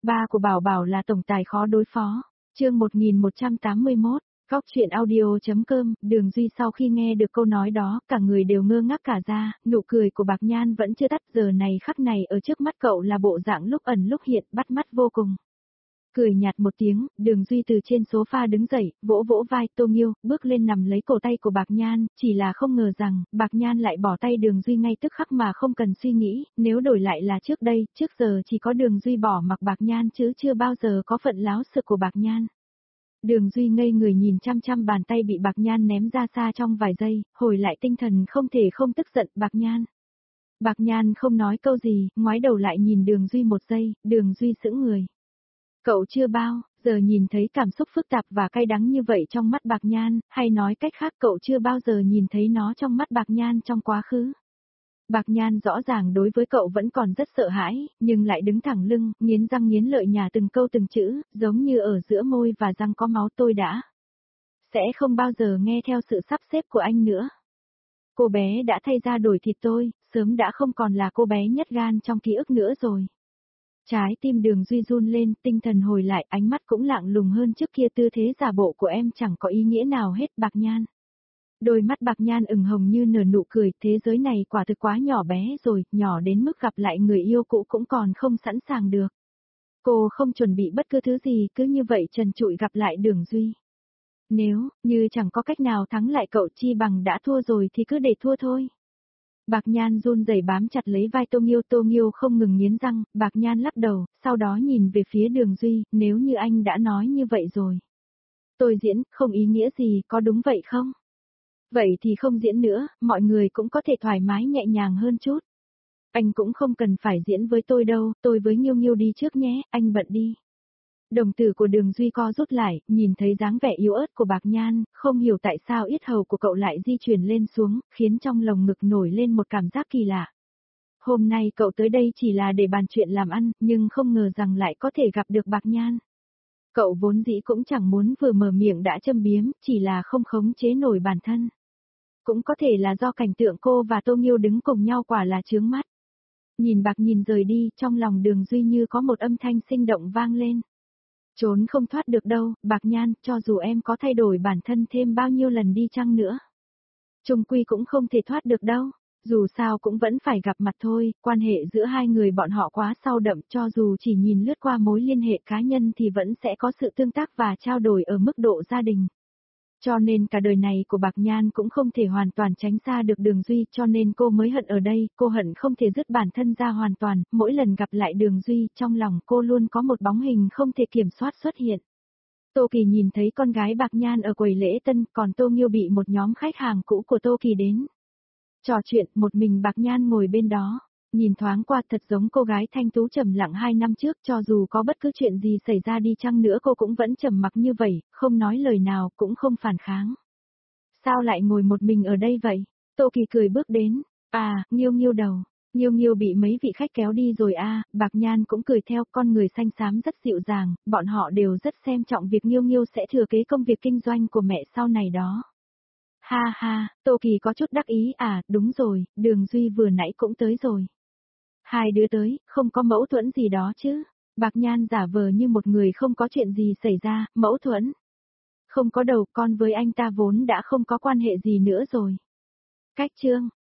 Ba của Bảo Bảo là tổng tài khó đối phó. Chương 1181, Góc truyện audio.com. Đường Duy sau khi nghe được câu nói đó, cả người đều ngơ ngác cả ra, nụ cười của Bạc Nhan vẫn chưa tắt, giờ này khắc này ở trước mắt cậu là bộ dạng lúc ẩn lúc hiện, bắt mắt vô cùng. Cười nhạt một tiếng, Đường Duy từ trên sofa đứng dậy, vỗ vỗ vai Tô Nghiêu, bước lên nằm lấy cổ tay của Bạc Nhan, chỉ là không ngờ rằng, Bạc Nhan lại bỏ tay Đường Duy ngay tức khắc mà không cần suy nghĩ, nếu đổi lại là trước đây, trước giờ chỉ có Đường Duy bỏ mặc Bạc Nhan chứ chưa bao giờ có phận láo sự của Bạc Nhan. Đường Duy ngây người nhìn chăm chăm bàn tay bị Bạc Nhan ném ra xa trong vài giây, hồi lại tinh thần không thể không tức giận Bạc Nhan. Bạc Nhan không nói câu gì, ngoái đầu lại nhìn Đường Duy một giây, Đường Duy sững người. Cậu chưa bao giờ nhìn thấy cảm xúc phức tạp và cay đắng như vậy trong mắt Bạc Nhan, hay nói cách khác cậu chưa bao giờ nhìn thấy nó trong mắt Bạc Nhan trong quá khứ. Bạc Nhan rõ ràng đối với cậu vẫn còn rất sợ hãi, nhưng lại đứng thẳng lưng, nghiến răng nghiến lợi nhả từng câu từng chữ, giống như ở giữa môi và răng có máu tôi đã. Sẽ không bao giờ nghe theo sự sắp xếp của anh nữa. Cô bé đã thay ra đổi thịt tôi, sớm đã không còn là cô bé nhất gan trong ký ức nữa rồi. Trái tim Đường Duy run lên, tinh thần hồi lại, ánh mắt cũng lặng lùng hơn trước kia, tư thế giả bộ của em chẳng có ý nghĩa nào hết. Bạc Nhan. Đôi mắt Bạc Nhan ửng hồng như nở nụ cười, thế giới này quả thực quá nhỏ bé rồi, nhỏ đến mức gặp lại người yêu cũ cũng còn không sẵn sàng được. Cô không chuẩn bị bất cứ thứ gì, cứ như vậy trần trụi gặp lại Đường Duy. Nếu như chẳng có cách nào thắng lại cậu, chi bằng đã thua rồi thì cứ để thua thôi. Bạc Nhan run rẩy bám chặt lấy vai Tô Nghiêu không ngừng nghiến răng, Bạc Nhan lắc đầu, sau đó nhìn về phía Đường Duy, nếu như anh đã nói như vậy rồi. Tôi diễn, không ý nghĩa gì, có đúng vậy không? Vậy thì không diễn nữa, mọi người cũng có thể thoải mái nhẹ nhàng hơn chút. Anh cũng không cần phải diễn với tôi đâu, tôi với Nghiêu đi trước nhé, anh bận đi. Đồng tử của Đường Duy co rút lại, nhìn thấy dáng vẻ yếu ớt của Bạc Nhan, không hiểu tại sao yết hầu của cậu lại di chuyển lên xuống, khiến trong lồng ngực nổi lên một cảm giác kỳ lạ. Hôm nay cậu tới đây chỉ là để bàn chuyện làm ăn, nhưng không ngờ rằng lại có thể gặp được Bạc Nhan. Cậu vốn dĩ cũng chẳng muốn vừa mở miệng đã châm biếm, chỉ là không khống chế nổi bản thân. Cũng có thể là do cảnh tượng cô và Tô Nghiêu đứng cùng nhau quả là chướng mắt. Nhìn Bạc nhìn rời đi, trong lòng Đường Duy như có một âm thanh sinh động vang lên. Trốn không thoát được đâu, Bạc Nhan, cho dù em có thay đổi bản thân thêm bao nhiêu lần đi chăng nữa. Chung quy cũng không thể thoát được đâu, dù sao cũng vẫn phải gặp mặt thôi, quan hệ giữa hai người bọn họ quá sâu đậm, cho dù chỉ nhìn lướt qua mối liên hệ cá nhân thì vẫn sẽ có sự tương tác và trao đổi ở mức độ gia đình. Cho nên cả đời này của Bạc Nhan cũng không thể hoàn toàn tránh xa được Đường Duy, cho nên cô mới hận ở đây, cô hận không thể dứt bản thân ra hoàn toàn, mỗi lần gặp lại Đường Duy, trong lòng cô luôn có một bóng hình không thể kiểm soát xuất hiện. Tô Kỳ nhìn thấy con gái Bạc Nhan ở quầy lễ tân, còn Tô Nghiêu bị một nhóm khách hàng cũ của Tô Kỳ đến. Trò chuyện, một mình Bạc Nhan ngồi bên đó. Nhìn thoáng qua thật giống cô gái thanh tú trầm lặng 2 năm trước, cho dù có bất cứ chuyện gì xảy ra đi chăng nữa cô cũng vẫn trầm mặc như vậy, không nói lời nào, cũng không phản kháng. Sao lại ngồi một mình ở đây vậy? Tô Kỳ cười bước đến. À, Nghiêu đầu. Nghiêu bị mấy vị khách kéo đi rồi à, Bạc Nhan cũng cười theo, con người xanh xám rất dịu dàng, bọn họ đều rất xem trọng việc Nghiêu sẽ thừa kế công việc kinh doanh của mẹ sau này đó. Ha ha, Tô Kỳ có chút đắc ý, à, đúng rồi, Đường Duy vừa nãy cũng tới rồi. Hai đứa tới, không có mâu thuẫn gì đó chứ? Bạc Nhan giả vờ như một người không có chuyện gì xảy ra, mâu thuẫn. Không có đâu, con với anh ta vốn đã không có quan hệ gì nữa rồi. Cách chương.